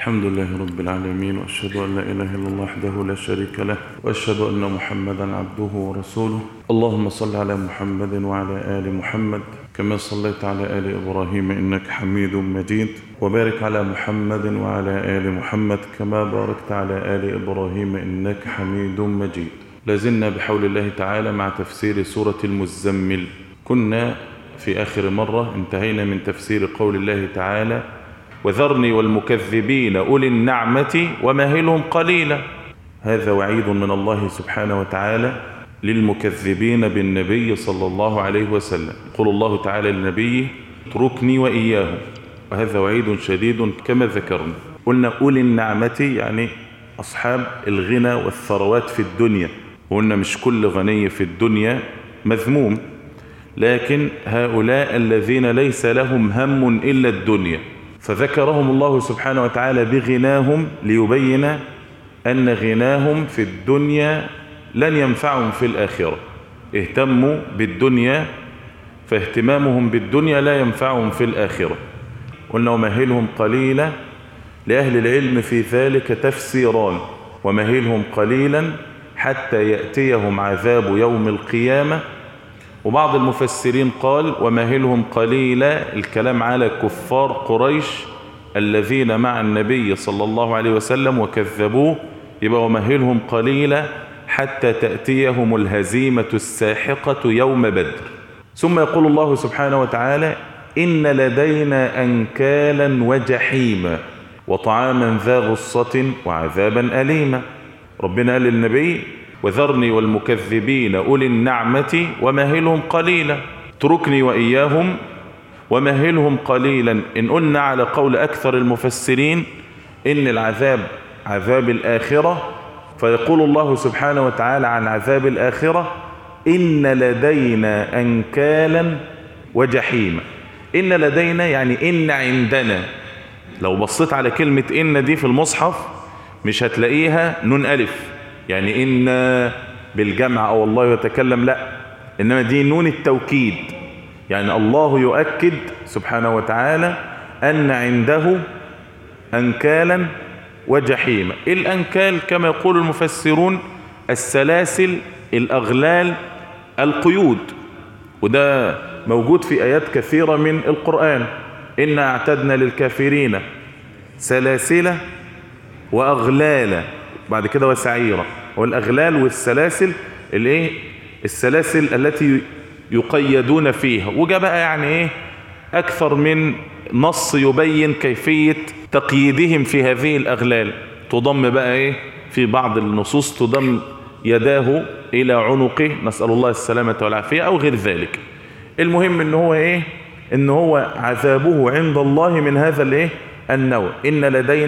الحمد لله رب العالمين، وأشهد أن لا إله إلا الله وحده لا شريك له، وأشهد أن محمدا عبده ورسوله. اللهم صل على محمد وعلى آل محمد كما صليت على آل إبراهيم إنك حميد مجيد، وبارك على محمد وعلى آل محمد كما باركت على آل إبراهيم إنك حميد مجيد. لازلنا بحول الله تعالى مع تفسير سورة المزمل. كنا في آخر مرة انتهينا من تفسير قول الله تعالى: وذرني والمكذبين أولي النعمة ومهلهم قليلا. هذا وعيد من الله سبحانه وتعالى للمكذبين بالنبي صلى الله عليه وسلم. يقول الله تعالى للنبي: اتركني وإياهم. وهذا وعيد شديد كما ذكرنا. قلنا أولي النعمة يعني أصحاب الغنى والثروات في الدنيا، وقلنا مش كل غني في الدنيا مذموم، لكن هؤلاء الذين ليس لهم هم إلا الدنيا، فذكرهم الله سبحانه وتعالى بغناهم ليبين أن غناهم في الدنيا لن ينفعهم في الآخرة. اهتموا بالدنيا فاهتمامهم بالدنيا لا ينفعهم في الآخرة. قلنا ومهلهم قليلا، لأهل العلم في ذلك تفسيران: ومهلهم قليلا حتى يأتيهم عذاب يوم القيامة. وبعض المفسرين قال ومهلهم قليلا الكلام على كفار قريش الذين مع النبي صلى الله عليه وسلم وكذبوه، يبقى ومهلهم قليلا حتى تأتيهم الهزيمة الساحقة يوم بدر. ثم يقول الله سبحانه وتعالى: إن لدينا أنكالا وجحيما وطعاما ذا غصة وعذابا أليما. ربنا قال للنبي: وذرني والمكذبين أولي النعمة ومهلهم قليلا. اتركني وإياهم ومهلهم قليلا. إن قلنا على قول أكثر المفسرين إن العذاب عذاب الآخرة، فيقول الله سبحانه وتعالى عن عذاب الآخرة: إن لدينا أنكالا وجحيما. إن لدينا يعني إن عندنا. لو بصيت على كلمة إن دي في المصحف مش هتلاقيها نون ألف، يعني إن بالجمع أو الله يتكلم، لا، إنما دي نون التوكيد، يعني الله يؤكد سبحانه وتعالى أن عنده أنكالا وجحيما. الأنكال كما يقول المفسرون السلاسل، الأغلال، القيود، وده موجود في آيات كثيرة من القرآن: إنا أعتدنا للكافرين سلاسل وأغلالا، بعد كده وسعيرة. والأغلال والسلاسل الايه؟ السلاسل التي يقيدون فيها. وجاء بقى يعني ايه أكثر من نص يبين كيفية تقييدهم في هذه الأغلال. تضم بقى ايه في بعض النصوص تضم يداه إلى عنقه، نسأل الله السلامة والعافية، أو غير ذلك. المهم ان هو ايه؟ ان هو عذابه عند الله من هذا الايه النوع. إن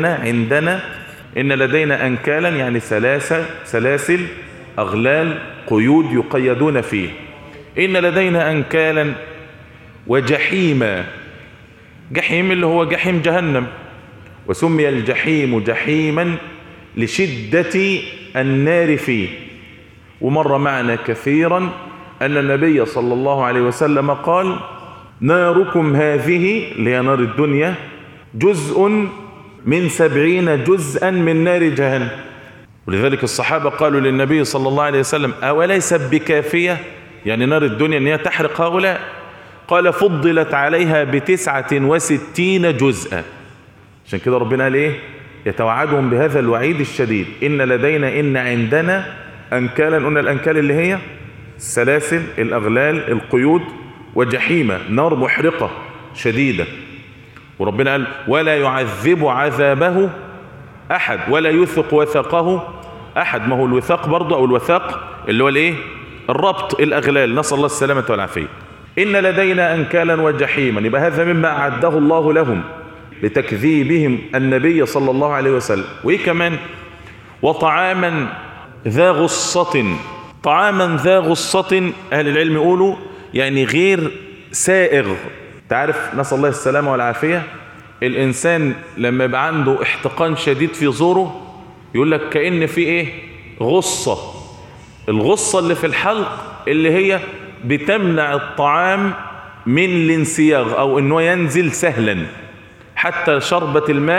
لدينا أنكالا يعني سلاسل، أغلال، قيود يقيدون فيه. إن لدينا أنكالا وجحيما. جحيم اللي هو جحيم جهنم، وسمي الجحيم جحيما لشدة النار فيه. ومر معنا كثيرا أن النبي صلى الله عليه وسلم قال: ناركم هذه اللي هي نار الدنيا جزء من 70 جزءا من نار جهنم. ولذلك الصحابة قالوا للنبي صلى الله عليه وسلم: أوليس بكافية، يعني نار الدنيا أن هي تحرق هؤلاء؟ قال: فضلت عليها ب69 جزءا. عشان كده ربنا قال إيه؟ يتوعدهم بهذا الوعيد الشديد: إن عندنا أنكالا. قلنا الأنكال اللي هي السلاسل، الأغلال، القيود، وجحيمة نار محرقة شديدة. وربنا قال: ولا يعذب عذابه أحد ولا يثق وثقه أحد. ما هو الوثاق برضه، أو الوثاق اللي هو الايه؟ الربط، الأغلال، نسأل الله السلامة والعافية. إن لدينا أنكالا وجحيما، يبقى هذا مما أعده الله لهم لتكذيبهم النبي صلى الله عليه وسلم. وإيه كمان؟ وطعاما ذا غصة. طعاما ذا غصة أهل العلم يقولوا يعني غير سائغ. تعرف، نسأل الله السلامة والعافية، الإنسان لما يبقى عنده احتقان شديد في زوره يقول لك كأن في ايه؟ غصة. الغصة اللي في الحلق اللي هي بتمنع الطعام من الانسياغ، او انه ينزل سهلا. حتى شربة الماء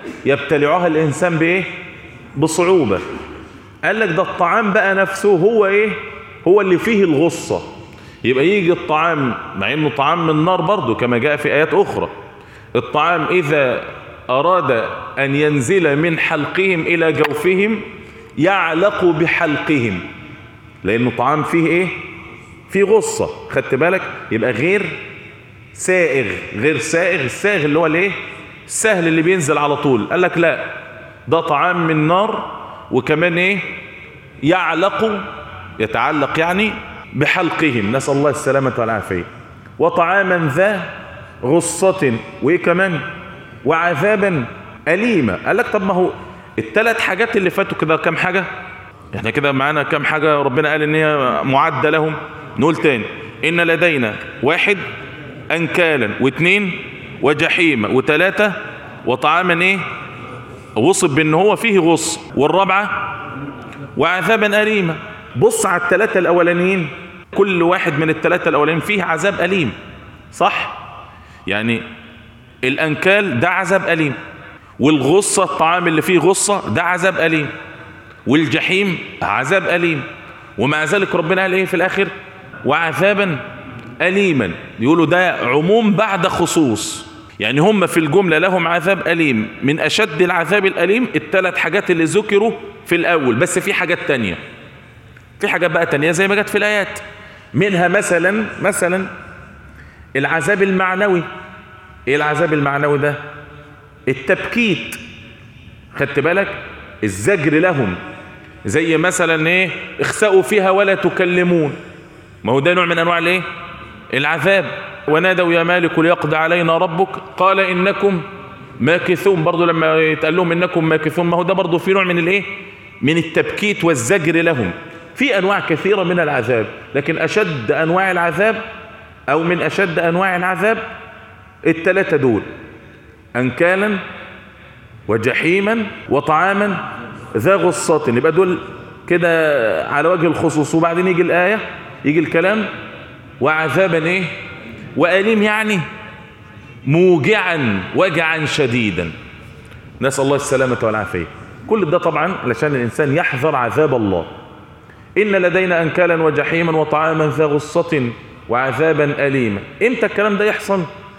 يبتلعها الإنسان بإيه؟ بصعوبة. قال لك ده الطعام بقى نفسه هو إيه؟ هو اللي فيه الغصة. يبقى يجي الطعام مع إنه طعام من نار برضه كما جاء في آيات أخرى، الطعام إذا أراد أن ينزل من حلقهم إلى جوفهم يعلق بحلقهم، لأنه طعام فيه إيه؟ فيه غصة. خدت بالك؟ يبقى غير سائغ. غير سائغ، السائغ اللي هو الايه؟ السهل اللي بينزل على طول. قال لك لا، ده طعام من نار، وكمان ايه؟ يعلق، يتعلق يعني بحلقهم، نسأل الله السلامة والعافية. وطعاما ذا غصة، وايه كمان؟ وعذابا أليما. قال لك طب ما هو الثلاث حاجات اللي فاتوا كده كم حاجة؟ احنا كده معانا كم حاجة ربنا قال ان هي معدة لهم؟ نقول تاني: ان لدينا 1 أنكالا، 2 وجحيما، 3 وطعاما ايه؟ وصف بان هو فيه غص، والرابعة وعذابا أليما. بص على الثلاثة الأولانيين، كل واحد من الثلاثة الأولانيين فيه عذاب أليم، صح؟ يعني الأنكال ده عذاب أليم، والغصة الطعام اللي فيه غصة ده عذاب أليم، والجحيم عذاب أليم، ومع ذلك ربنا قال ايه في الآخر؟ وعذابا أليما. يقولوا ده عموم بعد خصوص، يعني هم في الجملة لهم عذاب أليم، من أشد العذاب الأليم الثلاث حاجات اللي ذكروا في الأول، بس في حاجات تانية، في حاجات بقى تانية زي ما جت في الآيات، منها مثلا العذاب المعنوي. ايه العذاب المعنوي ده؟ التبكيت. خدت بالك؟ الزجر لهم، زي مثلا ايه؟ اخسأوا فيها ولا تكلمون، ما هو ده نوع من انواع الايه؟ العذاب. ونادوا يا مالك ليقضي علينا ربك قال انكم ماكثون، برضو لما يتقال لهم انكم ماكثون، ما هو ده برضو في نوع من الايه؟ من التبكيت والزجر لهم. في انواع كثيرة من العذاب، لكن اشد انواع العذاب او من اشد انواع العذاب الثلاثة دول: انكالا وجحيما وطعاما ذا غصة. يبقى دول كده على وجه الخصوص. وبعدين يجي الآية، يجي الكلام: وعذابا ايه؟ وأليم، يعني موجعا وجعا شديدا، نسأل الله السلامة والعافية. كل ده طبعا علشان الإنسان يحذر عذاب الله. إن لدينا أنكالا وجحيما وطعاما ذا غصة وعذابا أليما. إمتى الكلام ده يحصل؟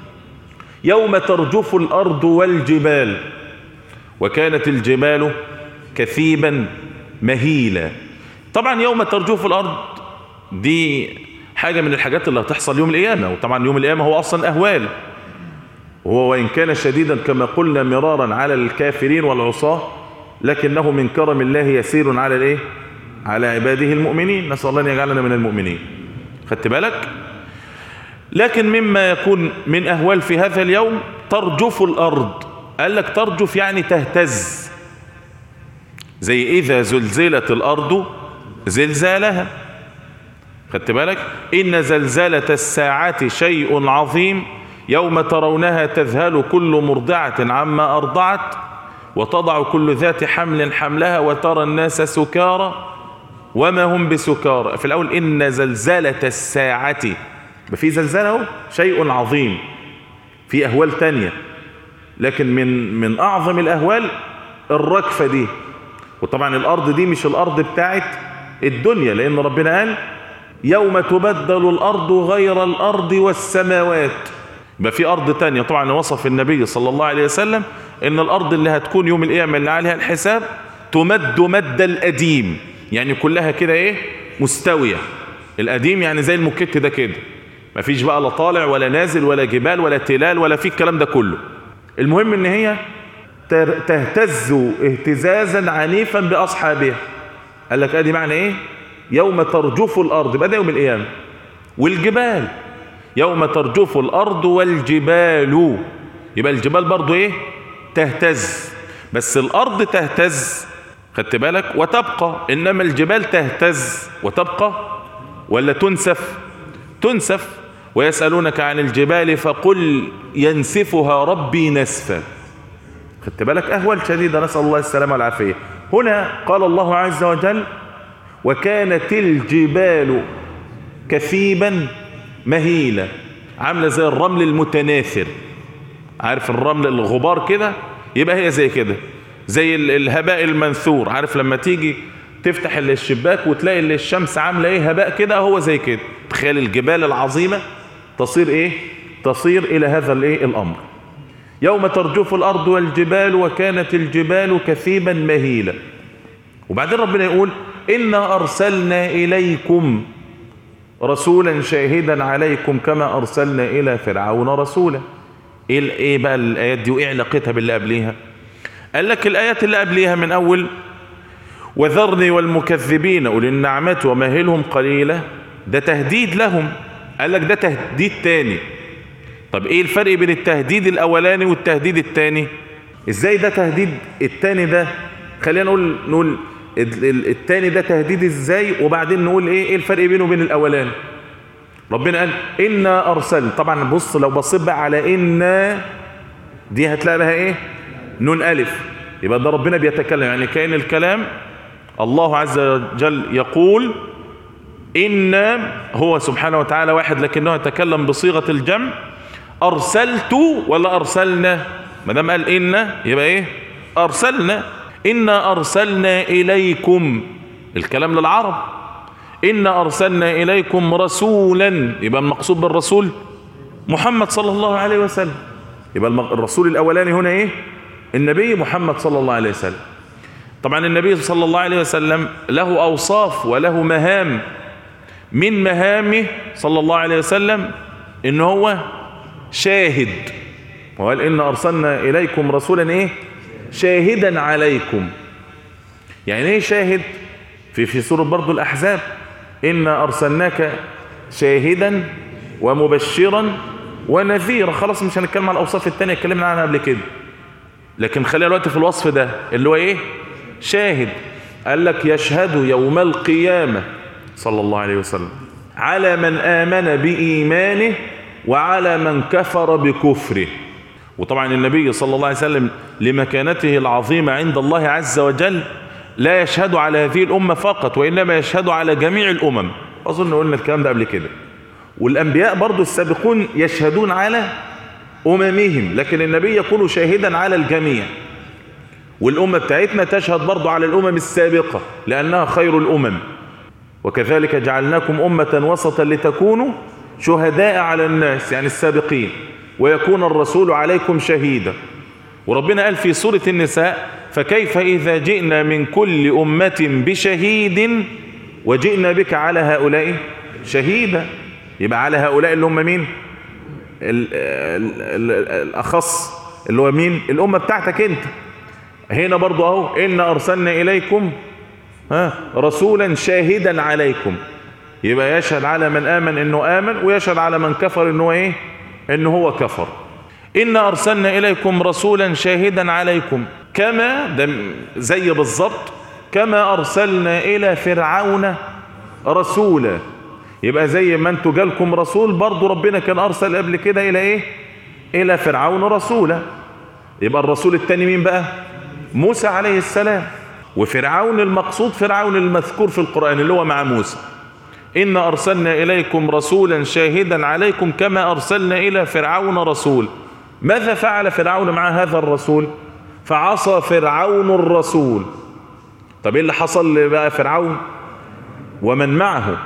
يوم ترجف الأرض والجبال، وكانت الجبال كثيبا مهيلا. طبعا يوم ترجف الأرض دي حاجة من الحاجات اللي هتحصل يوم القيامة، وطبعا يوم القيامة هو أصلا أهوال، وهو وإن كان شديدا كما قلنا مرارا على الكافرين والعصاة، لكنه من كرم الله يسير على الايه؟ على عباده المؤمنين، نسأل الله أن يجعلنا من المؤمنين. خدت بالك؟ لكن مما يكون من أهوال في هذا اليوم ترجف الأرض. قال لك ترجف يعني تهتز، زي إذا زلزلت الأرض زلزالها. خدت بالك؟ إن زلزلة الساعة شيء عظيم يوم ترونها تذهل كل مرضعة عما أرضعت وتضع كل ذات حمل حملها وترى الناس سكارى وما هم بسكارى. في الأول إن زلزلة الساعة، في زلزلة شيء عظيم، في أهوال تانية، لكن من أعظم الأهوال الركفة دي. وطبعا الأرض دي مش الأرض بتاعت الدنيا، لأن ربنا قال يوم تبدل الأرض غير الأرض والسماوات. يبقى في أرض تانية. طبعا وصف النبي صلى الله عليه وسلم إن الأرض اللي هتكون يوم القيامة اللي عليها الحساب تمد مد الأديم، يعني كلها كده إيه؟ مستوية. الأديم يعني زي المكت ده كده، مفيش بقى لا طالع ولا نازل ولا جبال ولا تلال ولا في الكلام ده كله. المهم إن هي تهتز اهتزازا عنيفا بأصحابها. قال لك ادي معنى ايه؟ يوم ترجف الأرض، يبقى ده يوم القيامة. والجبال يوم ترجف الأرض والجبال، يبقى الجبال برضو ايه؟ تهتز. بس الأرض تهتز، خدت بالك، وتبقى، إنما الجبال تهتز وتبقى ولا تنسف؟ تنسف. ويسألونك عن الجبال فقل ينسفها ربي نسفا. خدت بالك؟ أهوال شديدة، نسأل الله السلامة والعافية. هنا قال الله عز وجل وكانت الجبال كثيبا مهيلة، عاملة زي الرمل المتناثر. عارف الرمل الغبار كده؟ يبقى هي زي كده، زي الهباء المنثور. عارف لما تيجي تفتح الشباك وتلاقي الشمس عامله ايه، هباء كده، هو زي كده. تخيل الجبال العظيمه تصير ايه، تصير الى هذا الايه الامر. يوم ترجف الارض والجبال وكانت الجبال كثيبا مهيلا. وبعدين ربنا يقول إنا أرسلنا إليكم رسولا شاهدا عليكم كما أرسلنا إلى فرعون رسولا. إيه بقى الآيات دي وإيه علاقتها باللي قبليها؟ قال لك الآيات اللي قبليها من أول وذرني والمكذبين أولي النعمة ومهلهم قليلا، ده تهديد لهم. قال لك ده تهديد تاني. طب إيه الفرق بين التهديد الأولاني والتهديد التاني؟ إزاي ده تهديد التاني ده؟ خلينا نقول التاني ده تهديد ازاي، وبعدين نقول ايه الفرق بينه وبين الاولاني. ربنا قال إنا أرسل. طبعا بص لو بصيت بقى على إنا دي هتلاقي لها ايه، نون ألف. يبقى ده ربنا بيتكلم، يعني كأن الكلام الله عز وجل يقول إن هو سبحانه وتعالى واحد لكنه يتكلم بصيغة الجمع. أرسلت ولا أرسلنا؟ ما دام قال إن يبقى ايه، أرسلنا. إنا أرسلنا إليكم، الكلام للعرب. إنا أرسلنا إليكم رسولا، يبقى المقصود بالرسول محمد صلى الله عليه وسلم. يبقى الرسول الأولاني هنا إيه، النبي محمد صلى الله عليه وسلم. طبعا النبي صلى الله عليه وسلم له أوصاف وله مهام. من مهامه صلى الله عليه وسلم إن هو شاهد. وقال إنا أرسلنا إليكم رسولا إيه، شاهدا عليكم. يعني ايه شاهد؟ في سورة برضو الأحزاب إنا أرسلناك شاهدا ومبشرا ونذيرا. خلاص مش هنتكلم على الأوصاف التانية اتكلمنا عنها قبل كده، لكن خلينا الوقت في الوصف ده اللي هو ايه، شاهد. قال لك يشهد يوم القيامة صلى الله عليه وسلم على من آمن بإيمانه وعلى من كفر بكفره. وطبعا النبي صلى الله عليه وسلم لمكانته العظيمة عند الله عز وجل لا يشهد على هذه الأمة فقط، وإنما يشهد على جميع الأمم. أظن قلنا الكلام ده قبل كده. والأنبياء برضو السابقون يشهدون على أممهم، لكن النبي يكون شاهدا على الجميع. والأمة بتاعتنا تشهد برضو على الأمم السابقة لأنها خير الأمم. وكذلك جعلناكم أمة وسطا لتكونوا شهداء على الناس، يعني السابقين، ويكون الرسول عليكم شهيدا. وربنا قال في سورة النساء فكيف إذا جئنا من كل أمة بشهيد وجئنا بك على هؤلاء شهيدا. يبقى على هؤلاء اللي هم مين، الأخص اللي هو مين، الأمة بتاعتك انت. هنا برضو اهو إنا أرسلنا إليكم رسولا شاهدا عليكم. يبقى يشهد على من آمن إنه آمن، ويشهد على من كفر إنه إيه، إنه هو كفر. إنا أرسلنا إليكم رسولا شاهدا عليكم كما، ده زي بالضبط كما أرسلنا إلى فرعون رسولا. يبقى زي ما انتوا جالكم رسول، برضو ربنا كان أرسل قبل كده إلى إيه، إلى فرعون رسولا. يبقى الرسول الثاني مين بقى، موسى عليه السلام. وفرعون المقصود فرعون المذكور في القرآن اللي هو مع موسى. إنا أرسلنا إليكم رسولا شاهدا عليكم كما أرسلنا إلى فرعون رسول. ماذا فعل فرعون مع هذا الرسول؟ فعصى فرعون الرسول. طب إيه اللي حصل بقى فرعون ومن معه؟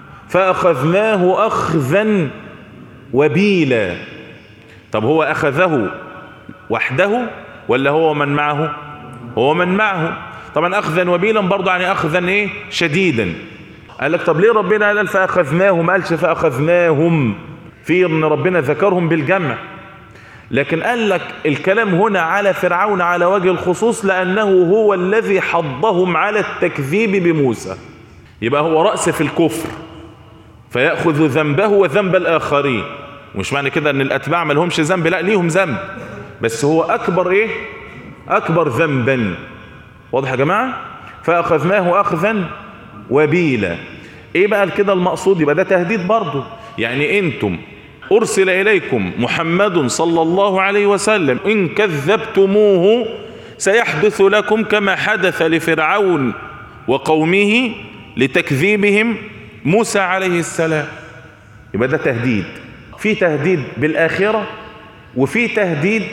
فأخذناه أخذا وبيلا. طب هو أخذه وحده ولا هو من معه؟ هو من معه. طبعا أخذا وبيلا برضو يعني أخذا إيه، شديدا. قال لك طب ليه ربنا قال فأخذناه ما قالش فأخذناهم؟ في ان ربنا ذكرهم بالجمع، لكن قال لك الكلام هنا على فرعون على وجه الخصوص لأنه هو الذي حضهم على التكذيب بموسى. يبقى هو رأس في الكفر فيأخذ ذنبه وذنب الآخرين. مش معنى كده ان الأتباع ما لهمش ذنب، لا ليهم ذنب، بس هو أكبر إيه، أكبر ذنبا. واضح يا جماعة؟ فأخذناه أخذا وبيلا. ايه بقى كده المقصود؟ يبقى ده تهديد برضو. يعني انتم ارسل اليكم محمد صلى الله عليه وسلم، ان كذبتموه سيحدث لكم كما حدث لفرعون وقومه لتكذيبهم موسى عليه السلام. يبقى ده تهديد. في تهديد بالآخرة وفي تهديد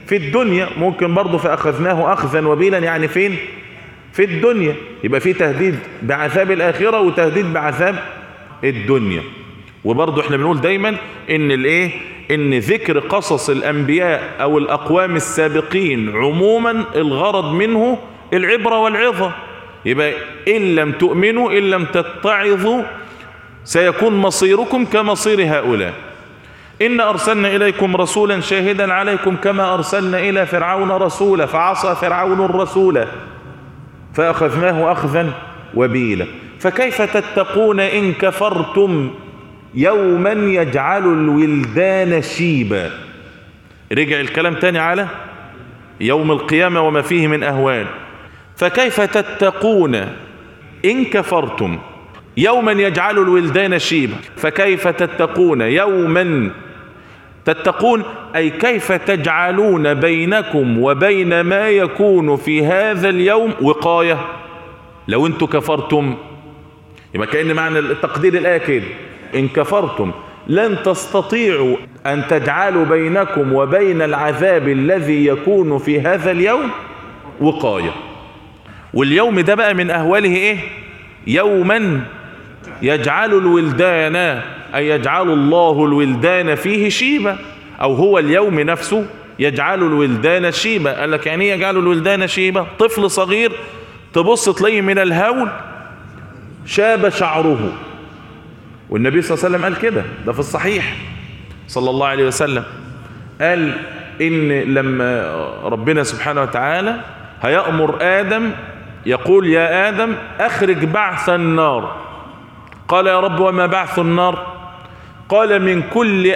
في الدنيا. ممكن برضه فأخذناه أخذا وبيلا، يعني فين؟ في الدنيا. يبقى في تهديد بعذاب الآخرة وتهديد بعذاب الدنيا. وبرضه احنا بنقول دايما ان ذكر قصص الأنبياء أو الأقوام السابقين عموما الغرض منه العبرة والعظة. يبقى إن لم تؤمنوا، إن لم تتعظوا، سيكون مصيركم كمصير هؤلاء. إن أرسلنا إليكم رسولا شاهدا عليكم كما أرسلنا إلى فرعون رسولا فعصى فرعون الرسول فأخذناه أخذا وبيلا. فكيف تتقون إن كفرتم يوما يجعل الولدان شيبا. رجع الكلام تاني على يوم القيامة وما فيه من أهوال. فكيف تتقون إن كفرتم يوما يجعل الولدان شيبا. فكيف تتقون يوما، تتقون أي كيف تجعلون بينكم وبين ما يكون في هذا اليوم وقاية. لو انتم كفرتم يبقى كأن معنى التقدير الآية كده: إن كفرتم لن تستطيعوا أن تجعلوا بينكم وبين العذاب الذي يكون في هذا اليوم وقاية. واليوم ده بقى من أهواله إيه؟ يوما يجعل الولدان، أي يجعل الله الولدان فيه شيبة، أو هو اليوم نفسه يجعل الولدان شيبة. قال لك يعني يجعل الولدان شيبة؟ طفل صغير تبص تلاقيه من الهول شاب شعره. والنبي صلى الله عليه وسلم قال كده، ده في الصحيح صلى الله عليه وسلم، قال إن لما ربنا سبحانه وتعالى هيأمر آدم يقول: يا آدم أخرج بعث النار. قال: يا رب وما بعث النار؟ قال: من كل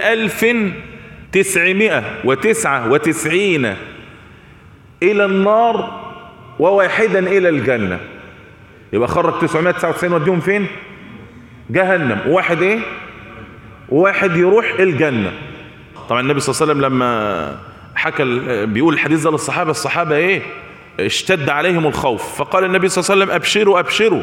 1999 إلى النار وواحدا إلى الجنة. يبقى خرج 999 وديهم فين؟ جهنم. وواحد ايه؟ وواحد يروح الجنة. طبعا النبي صلى الله عليه وسلم لما حكى بيقول الحديث ده للصحابة، الصحابة ايه؟ اشتد عليهم الخوف. فقال النبي صلى الله عليه وسلم: أبشروا أبشروا،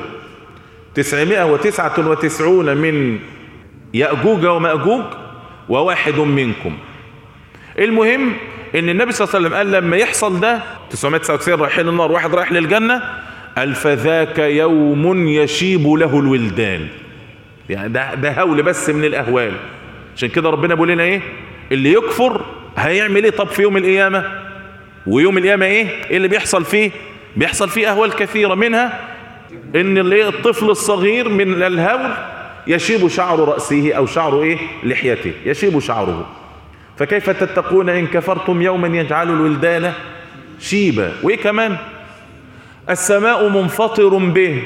999 من يأجوج ومأجوج وواحد منكم. المهم ان النبي صلى الله عليه وسلم قال لما يحصل ده 999 رايحين النار، واحد رايح للجنة، قال: فذاك يوم يشيب له الولدان. يعني ده هول بس من الأهوال. عشان كده ربنا بيقول لنا ايه؟ اللي يكفر هيعمل ايه طب في يوم القيامة؟ ويوم القيامة ايه اللي بيحصل فيه؟ بيحصل فيه أهوال كثيرة، منها ان الطفل الصغير من الهول يشيب شعر رأسه أو شعر ايه؟ لحيته، يشيب شعره. فكيف تتقون إن كفرتم يوما يجعل الولدان شيبا. وايه كمان؟ السماء منفطر به.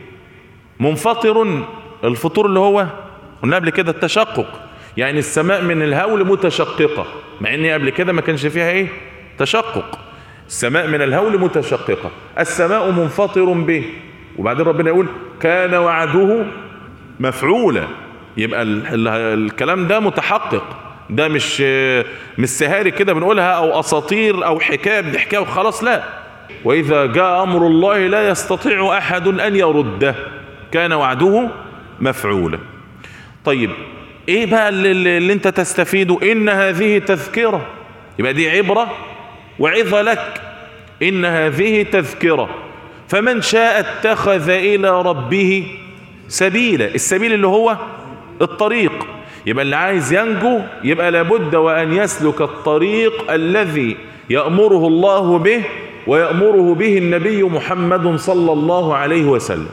منفطر، الفطور اللي هو قلنا قبل كده التشقق، يعني السماء من الهول متشققة، مع ان قبل كده ما كانش فيها ايه؟ تشقق. السماء من الهول متشققة. السماء منفطر به. وبعدين ربنا يقول: كان وعده مفعولا. يبقى الكلام ده متحقق، ده مش سهاري كده بنقولها او اساطير او حكايه بنحكيها وخلاص، لا. واذا جاء امر الله لا يستطيع احد ان يرده، كان وعده مفعولا. طيب ايه بقى اللي انت تستفيده؟ ان هذه تذكرة، يبقى دي عبرة وعظة لك. ان هذه تذكرة فمن شاء اتخذ الى ربه سبيلا. السبيل اللي هو الطريق. يبقى اللي عايز ينجو يبقى لابد وان يسلك الطريق الذي يأمره الله به ويأمره به النبي محمد صلى الله عليه وسلم.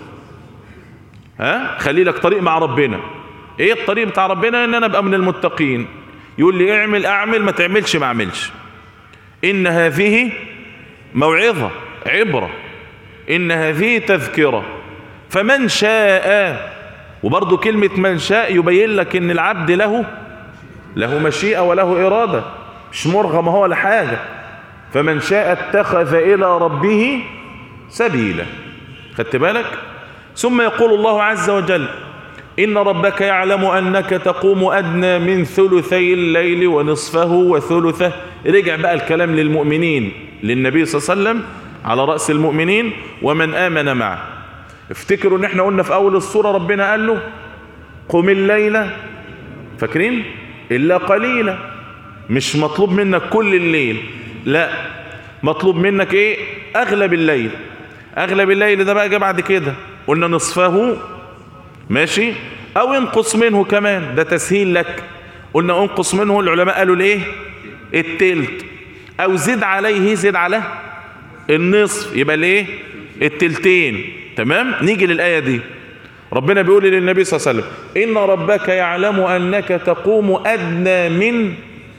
خلي لك طريق مع ربنا. ايه الطريق بتاع ربنا؟ ان انا ابقى من المتقين. يقول لي اعمل اعمل، ما تعملش ما اعملش. ان هذه موعظة عبرة، ان هذه تذكرة فمن شاء. وبرضو كلمة من شاء يبين لك ان العبد له مشيئة وله إرادة، مش مرغم هو لحاجة. فمن شاء اتخذ إلى ربه سبيلا. خدت بالك؟ ثم يقول الله عز وجل: إن ربك يعلم أنك تقوم أدنى من ثلثي الليل ونصفه وثلثه. رجع بقى الكلام للمؤمنين، للنبي صلى الله عليه وسلم على رأس المؤمنين ومن آمن معه. افتكروا ان احنا قلنا في أول السورة ربنا قال له: قم الليل، فاكرين؟ إلا قليلا. مش مطلوب منك كل الليل، لا، مطلوب منك ايه؟ اغلب الليل. اغلب الليل ده بقى جه بعد كده، قلنا نصفه ماشي، او انقص منه كمان، ده تسهيل لك. قلنا انقص منه، العلماء قالوا ليه؟ التلت، او زد عليه، زد على النصف، يبقى ليه؟ التلتين. تمام. نيجي للآية دي، ربنا بيقول للنبي صلى الله عليه وسلم: إن ربك يعلم أنك تقوم أدنى من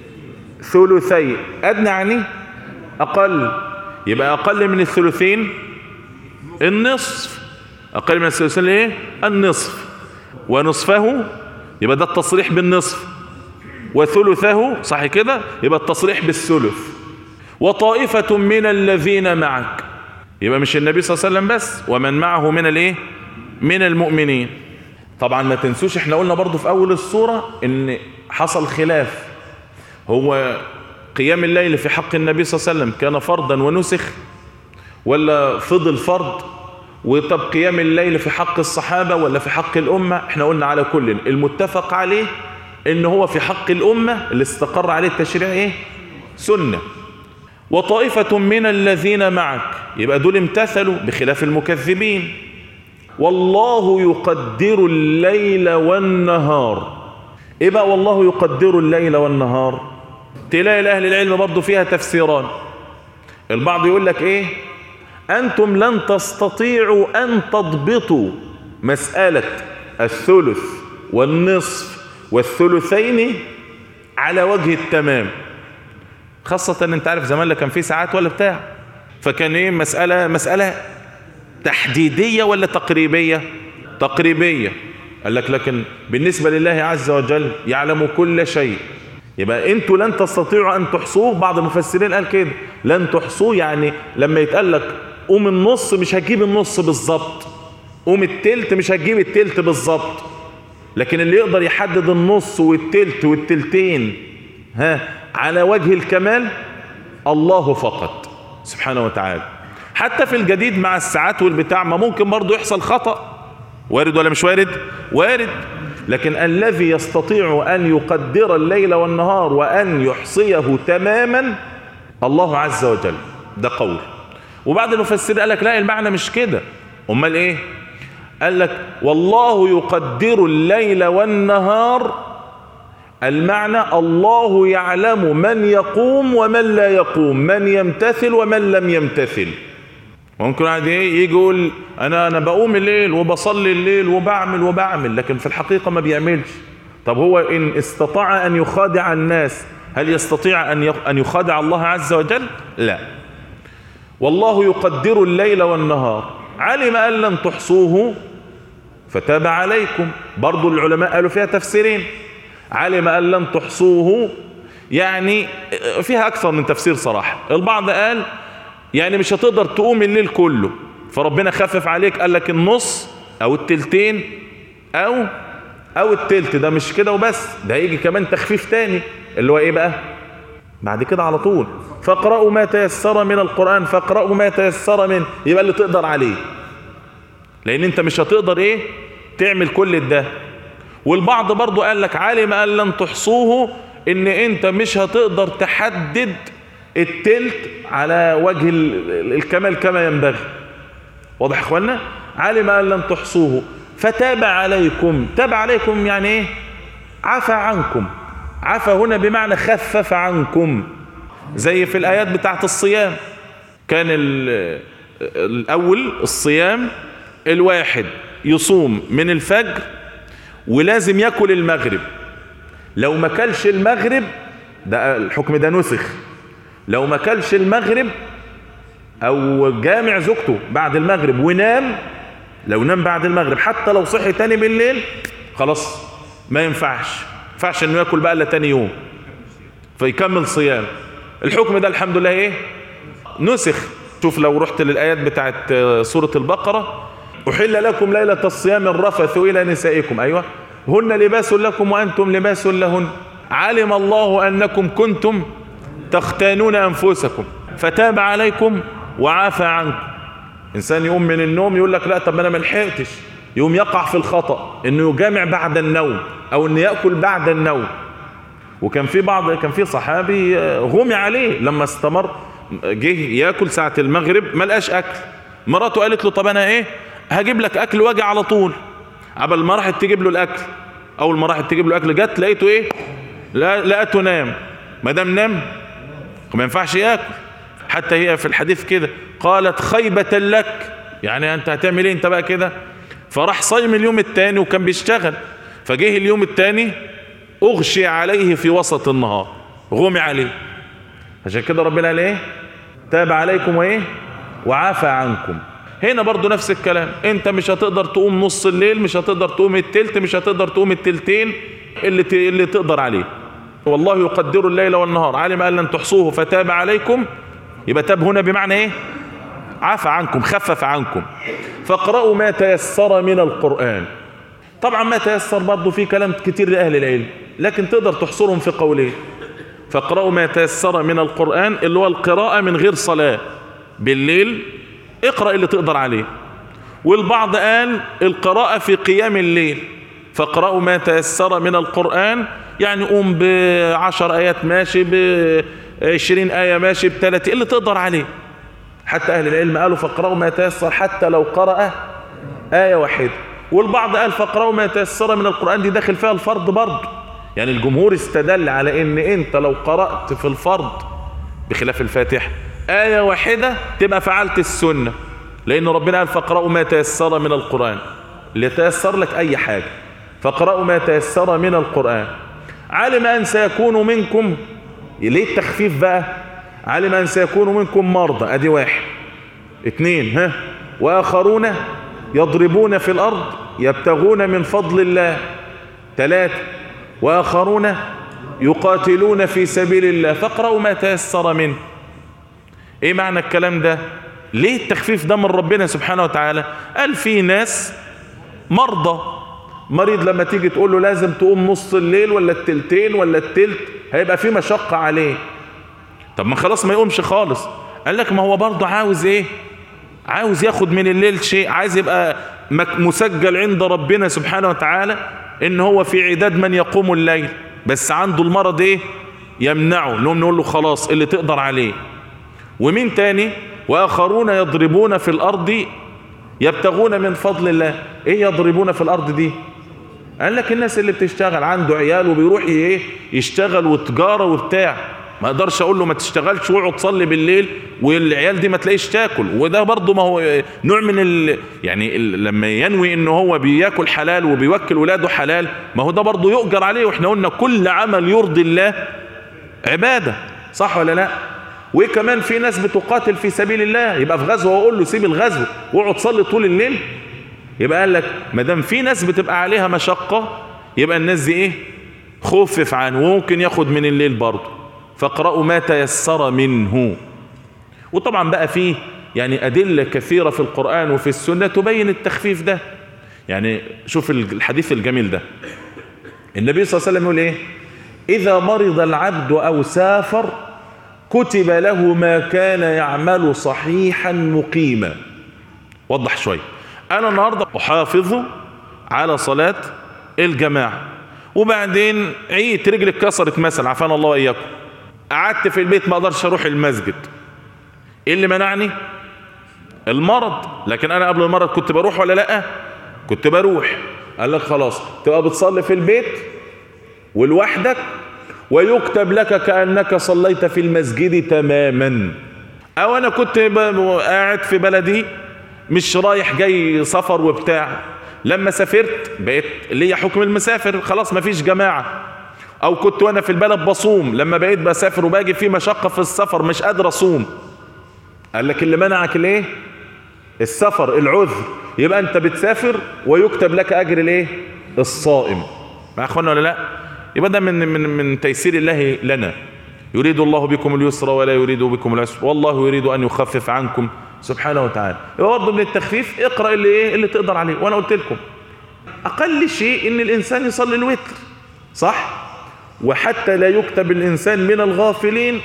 ثلثي. أدنى يعني أقل، يبقى أقل من الثلثين النصف. أقل من الثلثين إيه؟ النصف. ونصفه يبقى ده التصريح بالنصف، وثلثه صح كده يبقى التصريح بالثلث. وطائفة من الذين معك، يبقى مش النبي صلى الله عليه وسلم بس، ومن معه من الايه؟ من المؤمنين. طبعا ما تنسوش احنا قلنا برضو في اول السورة ان حصل خلاف، هو قيام الليل في حق النبي صلى الله عليه وسلم كان فرضا ونسخ ولا فضل فرض؟ وطب قيام الليل في حق الصحابة ولا في حق الأمة؟ احنا قلنا على كل المتفق عليه ان هو في حق الأمة اللي استقر عليه التشريع ايه؟ سنة. وطائفة من الذين معك، يبقى دول امتثلوا بخلاف المكذبين. والله يقدر الليل والنهار. ايه بقى والله يقدر الليل والنهار؟ تلاقي لأهل العلم برضو فيها تفسيران. البعض يقول لك ايه؟ أنتم لن تستطيعوا أن تضبطوا مسألة الثلث والنصف والثلثين على وجه التمام، خاصة انت عارف زمان لا كان في ساعات ولا بتاع، فكان ايه مسألة تحديدية ولا تقريبية؟ تقريبية. قال لك لكن بالنسبة لله عز وجل يعلم كل شيء، يبقى انتوا لن تستطيعوا ان تحصوه. بعض المفسرين قال كده لن تحصوه، يعني لما يتقال لك قوم النص مش هتجيب النص بالظبط، قوم التلت مش هتجيب التلت بالظبط، لكن اللي يقدر يحدد النص والتلت والتلتين على وجه الكمال الله فقط سبحانه وتعالى. حتى في الجديد مع الساعات والبتاع ما ممكن برضو يحصل خطأ، وارد ولا مش وارد؟ وارد. لكن الذي يستطيع أن يقدر الليل والنهار وأن يحصيه تماما الله عز وجل، ده قول. وبعض المفسرين قال لك لا، المعنى مش كده، امال ايه؟ قال لك والله يقدر الليل والنهار، المعنى الله يعلم من يقوم ومن لا يقوم، من يمتثل ومن لم يمتثل. ممكن واحد يجي يقول انا بقوم الليل وبصلي الليل وبعمل، لكن في الحقيقة ما بيعملش. طب هو ان استطاع ان يخادع الناس، هل يستطيع ان يخادع الله عز وجل؟ لا. والله يقدر الليل والنهار، علم ان لن تحصوه فتاب عليكم. برضو العلماء قالوا فيها تفسيرين. علم ان لن تحصوه يعني فيها اكثر من تفسير صراحة. البعض قال يعني مش هتقدر تقوم الليل كله، فربنا خفف عليك، قال لك النص او التلتين او التلت. ده مش كده وبس، ده هيجي كمان تخفيف تاني اللي هو ايه بقى بعد كده على طول؟ فاقرأوا ما تيسر من القرآن، فاقرأوا ما تيسر من، يبقى اللي تقدر عليه، لان انت مش هتقدر ايه تعمل كل ده. والبعض برضو قال لك علم ان لن تحصوه، ان انت مش هتقدر تحدد التلت على وجه الكمال كما ينبغي. واضح يا اخوانا؟ علم ان لن تحصوه فتاب عليكم. تاب عليكم يعني ايه؟ عفى عنكم. عفى هنا بمعنى خفف عنكم، زي في الايات بتاعت الصيام. كان الاول الصيام الواحد يصوم من الفجر ولازم ياكل المغرب، لو ما كلش المغرب ده الحكم ده نسخ، لو ما كلش المغرب او جامع زوجته بعد المغرب ونام، لو نام بعد المغرب حتى لو صحي تاني بالليل خلاص ما ينفعش انه ياكل بقى الا تاني يوم، فيكمل صيام. الحكم ده الحمد لله ايه نسخ. شوف لو رحت للآيات بتاعت سورة البقرة، أحل لكم ليلة الصيام الرفث إلى نسائكم، أيوة، هن لباس لكم وأنتم لباس لهن، علم الله أنكم كنتم تختانون أنفسكم فتاب عليكم وعافى عنكم. إنسان يقوم من النوم يقول لك لا طب أنا ما لحقتش، يقوم يقع في الخطأ إنه يجامع بعد النوم أو إنه يأكل بعد النوم، وكان في صحابي غمي عليه لما استمر، جه ياكل ساعة المغرب ما لقاش اكل، مراته قالت له طب انا ايه هجيب لك اكل واجي على طول. عبل ما راحت تجيب له الاكل، اول ما راحت تجيب له اكل جت لقيته ايه، لقيته نام. ما دام نام ما ينفعش ياكل. حتى هي في الحديث كده قالت خيبة لك، يعني انت هتعمل ايه انت بقى كده؟ فراح صايم اليوم الثاني وكان بيشتغل، فجه اليوم الثاني اغشي عليه في وسط النهار، غمي عليه. عشان كده ربنا قال ايه؟ تاب عليكم وايه وعافى عنكم. هنا برضو نفس الكلام، انت مش هتقدر تقوم نص الليل، مش هتقدر تقوم التلت، مش هتقدر تقوم التلتين اللي تقدر عليه. والله يقدر الليل والنهار، علم ان لن تحصوه فتاب عليكم. يبقى تاب هنا بمعنى ايه؟ عفى عنكم، خفف عنكم. فاقرأوا ما تيسر من القرآن. طبعا ما تيسر برضو في كلام كتير لأهل العلم، لكن تقدر تحصرهم في قولين. فاقرأوا ما تيسر من القرآن اللي هو القراءة من غير صلاة بالليل، اقرأ اللي تقدر عليه. والبعض قال القراءة في قيام الليل، فاقرأوا ما تيسر من القرآن يعني قوم ب10 آيات ماشي، ب20 آية ماشي، ب30 اللي تقدر عليه. حتى أهل العلم قالوا فاقرأوا ما تيسر حتى لو قرأ آية واحدة. والبعض قال فاقرأوا ما تيسر من القرآن دي داخل فيها الفرض برضه، يعني الجمهور استدل على ان انت لو قرأت في الفرض بخلاف الفاتحة آية واحدة تبقى فعلت السنة، لان ربنا قال فاقرأوا ما تيسر من القرآن، اللي تيسر لك اي حاجة. فاقرأوا ما تيسر من القرآن. علم ان سيكون منكم، ليه التخفيف بقى؟ علم ان سيكون منكم مرضى، ادي واحد. 2 واخرون يضربون في الارض يبتغون من فضل الله. 3 واخرون يقاتلون في سبيل الله فاقرأوا ما تيسر منه. ايه معنى الكلام ده؟ ليه التخفيف ده من ربنا سبحانه وتعالى؟ قال في ناس مرضى، مريض لما تيجي تقول له لازم تقوم نص الليل ولا التلتين ولا التلت هيبقى في مشقة عليه. طب ما خلاص ما يقومش خالص. قال لك ما هو برضه عاوز ايه؟ عاوز ياخد من الليل شيء، عايز يبقى مسجل عند ربنا سبحانه وتعالى ان هو في عداد من يقوم الليل، بس عنده المرض ايه يمنعه. نقول له خلاص اللي تقدر عليه. ومين تاني؟ واخرون يضربون في الارض يبتغون من فضل الله. ايه يضربون في الارض دي؟ قال لك الناس اللي بتشتغل عنده عيال وبيروح ايه يشتغل وتجارة وبتاع، ما اقدرش اقول له ما تشتغلش واقعد تصلي بالليل والعيال دي ما تلاقيش تاكل. وده برضه ما هو نوع من يعني لما ينوي ان هو بياكل حلال وبيوكل ولاده حلال، ما هو ده برضه يؤجر عليه. واحنا قلنا كل عمل يرضي الله عبادة، صح ولا لا؟ وكمان في ناس بتقاتل في سبيل الله، يبقى في غزوة واقول له سيب الغزو واقعد تصلي طول الليل. يبقى قال لك ما دام في ناس بتبقى عليها مشقة يبقى الناس دي ايه خفف عنه وممكن ياخد من الليل برضه. فاقرأوا ما تيسر منه. وطبعا بقى فيه يعني أدلة كثيرة في القرآن وفي السنة تبين التخفيف ده. يعني شوف الحديث الجميل ده، النبي صلى الله عليه وسلم يقول ايه؟ إذا مرض العبد أو سافر كتب له ما كان يعمل صحيحا مقيما. وضح شوي. أنا النهاردة أحافظ على صلاة الجماعة، وبعدين عيت رجلي اتكسرت مثلا، عافانا الله وإياكم، قعدت في البيت ما اقدرش اروح المسجد. ايه اللي منعني؟ المرض. لكن انا قبل المرض كنت بروح ولا لا؟ كنت بروح. قال لك خلاص تبقى بتصلي في البيت ولوحدك ويكتب لك كأنك صليت في المسجد تماما. او انا كنت قاعد في بلدي مش رايح جاي سفر وبتاع، لما سافرت بقيت ليا حكم المسافر، خلاص ما فيش جماعة. او كنت وانا في البلد بصوم، لما بقيت بسافر وباجي في مشقة في السفر مش قادر اصوم. قال لك اللي منعك الايه؟ السفر، العذر. يبقى انت بتسافر ويكتب لك اجر الايه؟ الصائم. مع اخوانا ولا لا؟ يبقى ده من تيسير الله لنا. يريد الله بكم اليسر ولا يريد بكم العسر والله يريد ان يخفف عنكم سبحانه وتعالى. يبقى برضه من التخفيف اقرأ اللي ايه؟ اللي تقدر عليه. وانا قلت لكم اقل شيء ان الانسان يصلي الوتر، صح؟ وحتى لا يكتب الإنسان من الغافلين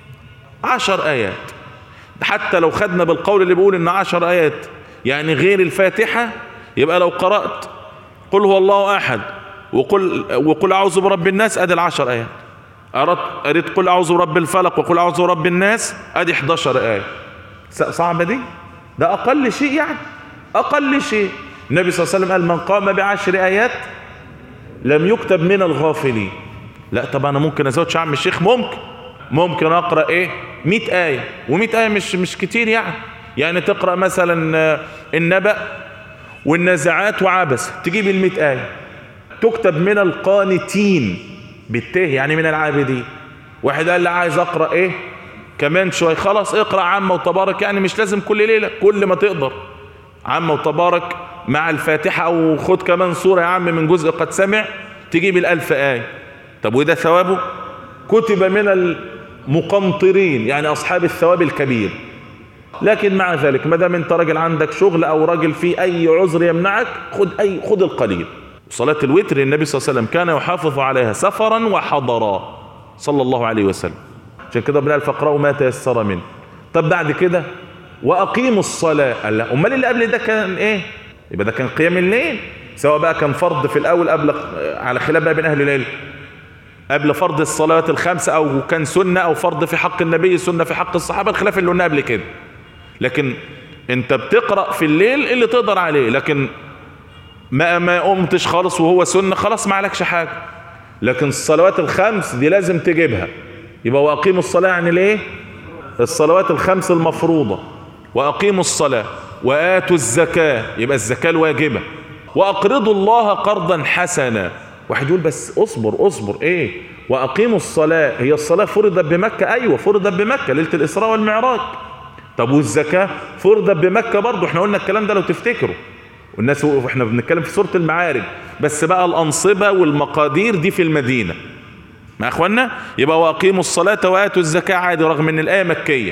10 آيات. حتى لو خدنا بالقول اللي بيقول إن 10 آيات يعني غير الفاتحة، يبقى لو قرأت قل هو الله أحد وقل أعوذ برب الناس أدي 10 آيات. قريت قل اعوذ برب الفلق وقل اعوذ برب الناس، ادي 11 آية. صعبة دي؟ ده اقل شيء يعني، اقل شيء. النبي صلى الله عليه وسلم قال من قام ب10 آيات لم يكتب من الغافلين. لا طب انا ممكن ازود شعب الشيخ، ممكن اقرأ ايه 100 آية، و100 آية مش كتير يعني تقرأ مثلا النبأ والنازعات وعبس، تجيب 100 آية، تكتب من القانتين بالته يعني من العابدين. واحد قال لا عايز اقرأ ايه كمان شوي، خلاص اقرأ عامة وتبارك، يعني مش لازم كل ليلة، كل ما تقدر عامة وتبارك مع الفاتحة، او خد كمان سورة يا عم من جزء قد سمع، تجيب 1000 آية. طب وده ثوابه؟ كتب من المقنطرين يعني اصحاب الثواب الكبير. لكن مع ذلك ما دام انت راجل عندك شغل او راجل في اي عذر يمنعك، خد القليل. صلاة الوتر النبي صلى الله عليه وسلم كان يحافظ عليها سفرا وحضرا صلى الله عليه وسلم، عشان كده بنقول فاقرأوا ما تيسر منه. طب بعد كده واقيموا الصلاة، قال لا امال اللي قبل ده كان ايه؟ يبقى ده كان قيام الليل، سواء بقى كان فرض في الاول قبل، على خلاف بقى بين اهل العلم، قبل فرض الصلوات الخمس، او كان سنة، او فرض في حق النبي، سنة في حق الصحابة، الخلاف اللي قلنا قبل كده. لكن انت بتقرأ في الليل اللي تقدر عليه، لكن ما قمتش خالص وهو سنة، خلاص ما عليكش حاجة. لكن الصلوات الخمس دي لازم تجيبها. يبقى واقيموا الصلاة يعني ليه؟ الصلوات الخمس المفروضة، واقيموا الصلاة وآتوا الزكاة، يبقى الزكاة الواجبة، واقرضوا الله قرضا حسنا. واحد يقول بس اصبر ايه؟ واقيموا الصلاة، هي الصلاة فرضت بمكة؟ ايوه فرضت بمكة ليلة الاسراء والمعراج. طب والزكاة فرضت بمكة برضو، احنا قلنا الكلام ده لو تفتكروا، والناس احنا بنتكلم في سورة المعارج، بس بقى الأنصبة والمقادير دي في المدينة مع اخوانا. يبقى واقيموا الصلاة وآتوا الزكاة عادي رغم ان الآية مكية.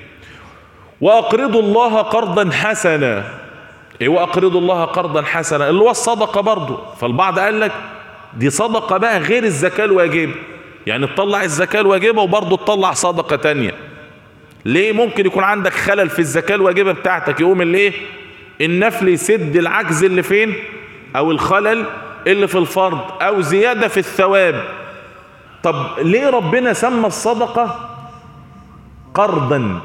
واقرضوا الله قرضا حسنا، ايه واقرضوا الله قرضا حسنا؟ اللي هو الصدقة برضو. فالبعض قال لك دي صدقة بقى غير الزكاة الواجبة، يعني تطلع الزكاة الواجبة وبرضو تطلع صدقة تانية. ليه؟ ممكن يكون عندك خلل في الزكاة الواجبة بتاعتك، يقوم اللي النفل يسد العجز اللي فين، او الخلل اللي في الفرض، او زيادة في الثواب. طب ليه ربنا سمى الصدقة قرضا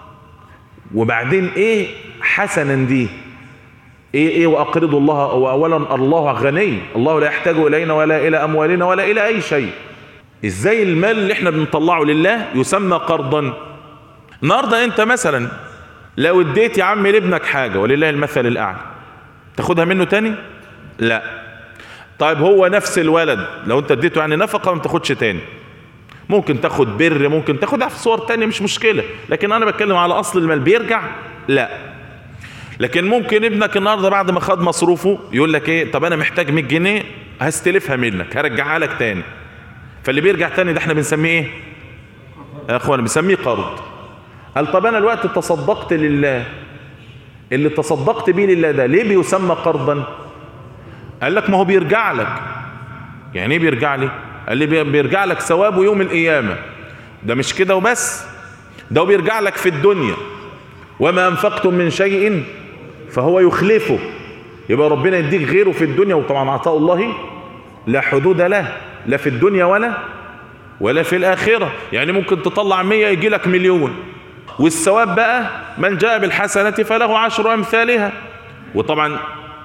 وبعدين ايه حسنا دي؟ ايه واقرضوا الله؟ واولا الله غني، الله لا يحتاج الينا ولا الى اموالنا ولا الى اي شيء. ازاي المال اللي احنا بنطلعه لله يسمى قرضا؟ النهارده انت مثلا لو اديت يا عم لابنك حاجة ولله المثل الاعلى، تاخدها منه تاني؟ لا. طيب هو نفس الولد لو انت اديته يعني نفقة ما تاخدش تاني، ممكن تاخد بر، ممكن تاخدها في صور تانية مش مشكلة، لكن انا بتكلم على اصل المال بيرجع؟ لا. لكن ممكن ابنك النهارده بعد ما خد مصروفه يقول لك ايه، طب انا محتاج 100 جنيه هستلفها منك هرجعها لك تاني. فاللي بيرجع تاني ده احنا بنسميه ايه يا اخوانا؟ بنسميه قرض. قال طب انا الوقت تصدقت لله، اللي تصدقت بيه لله ده ليه بيسمى قرضا؟ قال لك ما هو بيرجع لك. يعني ايه بيرجع لي؟ قال لي بيرجع لك ثوابه يوم القيامة. ده مش كده وبس، ده بيرجع لك في الدنيا، وما انفقتم من شيء فهو يخلفه. يبقى ربنا يديك غيره في الدنيا، وطبعا عطاء الله لا حدود له، لا في الدنيا ولا في الآخرة. يعني ممكن تطلع 100 يجي لك 1,000,000. والثواب بقى من جاء بالحسنة فله 10 أمثالها. وطبعا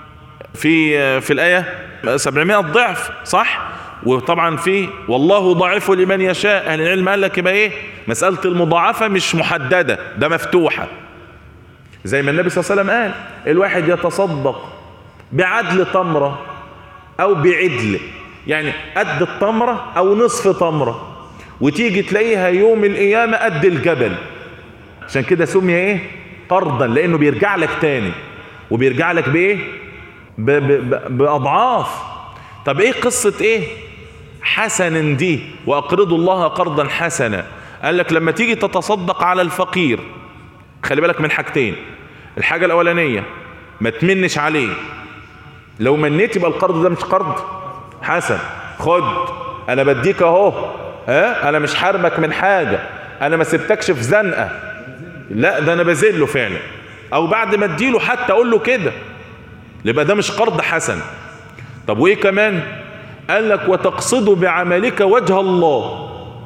في الآية 700 ضعف صح؟ وطبعا في والله ضاعف لمن يشاء. أهل العلم قال لك يبقى ايه؟ مسألة المضاعفة مش محددة، ده مفتوحة. زي ما النبي صلى الله عليه وسلم قال الواحد يتصدق بعدل تمرة او بعدل، يعني قد التمرة او نصف تمرة، وتيجي تلاقيها يوم القيامة قد الجبل. عشان كده سمي ايه؟ قرضا، لانه بيرجع لك تاني، وبيرجع لك بايه؟ باضعاف. طب ايه قصة ايه حسنا دي؟ واقرضوا الله قرضا حسنا. قال لك لما تيجي تتصدق على الفقير خلي بالك من حاجتين. الحاجة الاولانية ما تمنش عليه، لو منيت يبقى القرض ده مش قرض حسن. خد انا بديك اهو، انا مش حارمك من حاجة، انا ما سبتكش في زنقة، لا ده انا بذله فعلا. او بعد ما اديله حتى اقول له كده، يبقى ده مش قرض حسن. طب وايه كمان؟ قال لك وتقصد بعملك وجه الله.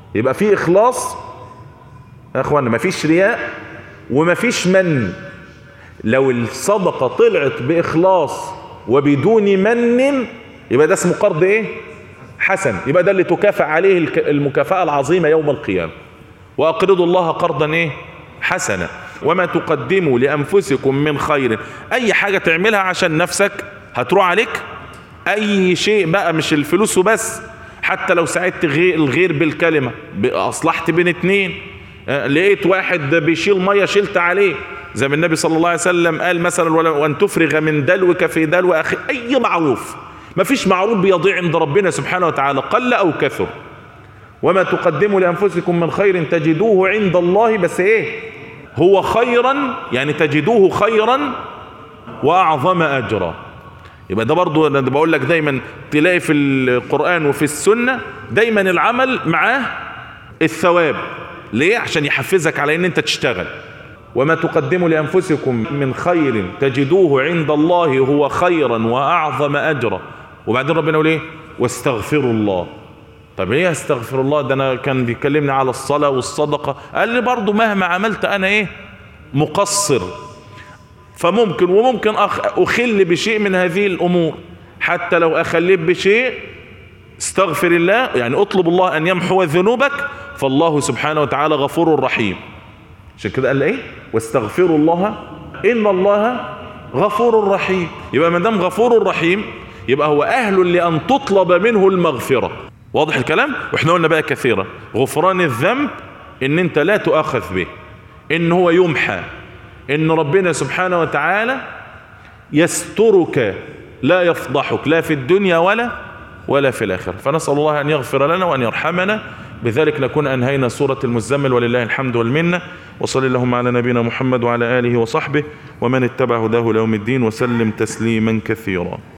يبقى في إخلاص يا أخوانا، مفيش رياء ومفيش من. لو الصدقة طلعت بإخلاص وبدون من يبقى ده اسمه قرض ايه؟ حسن. يبقى ده اللي تكافئ عليه المكافأة العظيمة يوم القيامة. وأقرضوا الله قرضا ايه؟ حسنا. وما تقدموا لأنفسكم من خير، أي حاجة تعملها عشان نفسك هتروح عليك. أي شيء بقى، مش الفلوس وبس، حتى لو ساعدت الغير بالكلمة، أصلحت بين اتنين، لقيت واحد بيشيل مية شلت عليه، زي ما النبي صلى الله عليه وسلم قال مثلا وأن تفرغ من دلوك في دلو أخي. أي معروف، ما فيش معروف بيضيع عند ربنا سبحانه وتعالى قل أو كثر. وما تقدموا لأنفسكم من خير تجدوه عند الله، بس ايه؟ هو خيرا، يعني تجدوه خيرا وأعظم أجرا. يبقى ده برضو أنا بقول لك دايما تلاقي في القرآن وفي السنة دايما العمل معاه الثواب. ليه؟ عشان يحفزك على ان انت تشتغل. وما تقدموا لأنفسكم من خير تجدوه عند الله هو خيرا وأعظم أجرا. وبعدين ربنا يقول ايه؟ واستغفروا الله. طب ايه استغفر الله؟ ده انا كان بيكلمني على الصلاة والصدقة، قال لي برضو مهما عملت انا ايه؟ مقصر. فممكن وممكن اخل بشيء من هذه الامور. حتى لو اخليت بشيء استغفر الله، يعني اطلب الله ان يمحو ذنوبك، فالله سبحانه وتعالى غفور رحيم. عشان كده قال ايه؟ واستغفروا الله ان الله غفور رحيم. يبقى ما دام غفور رحيم يبقى هو اهل لان تطلب منه المغفرة. واضح الكلام؟ واحنا قلنا بقى كثيرا غفران الذنب ان انت لا تؤاخذ به، ان هو يمحى، ان ربنا سبحانه وتعالى يسترك لا يفضحك لا في الدنيا ولا في الآخرة. فنسأل الله أن يغفر لنا وأن يرحمنا. بذلك نكون أنهينا سورة المزمل، ولله الحمد والمنة. وصلى اللهم على نبينا محمد وعلى آله وصحبه ومن اتبع هداه ليوم الدين، وسلم تسليما كثيرا.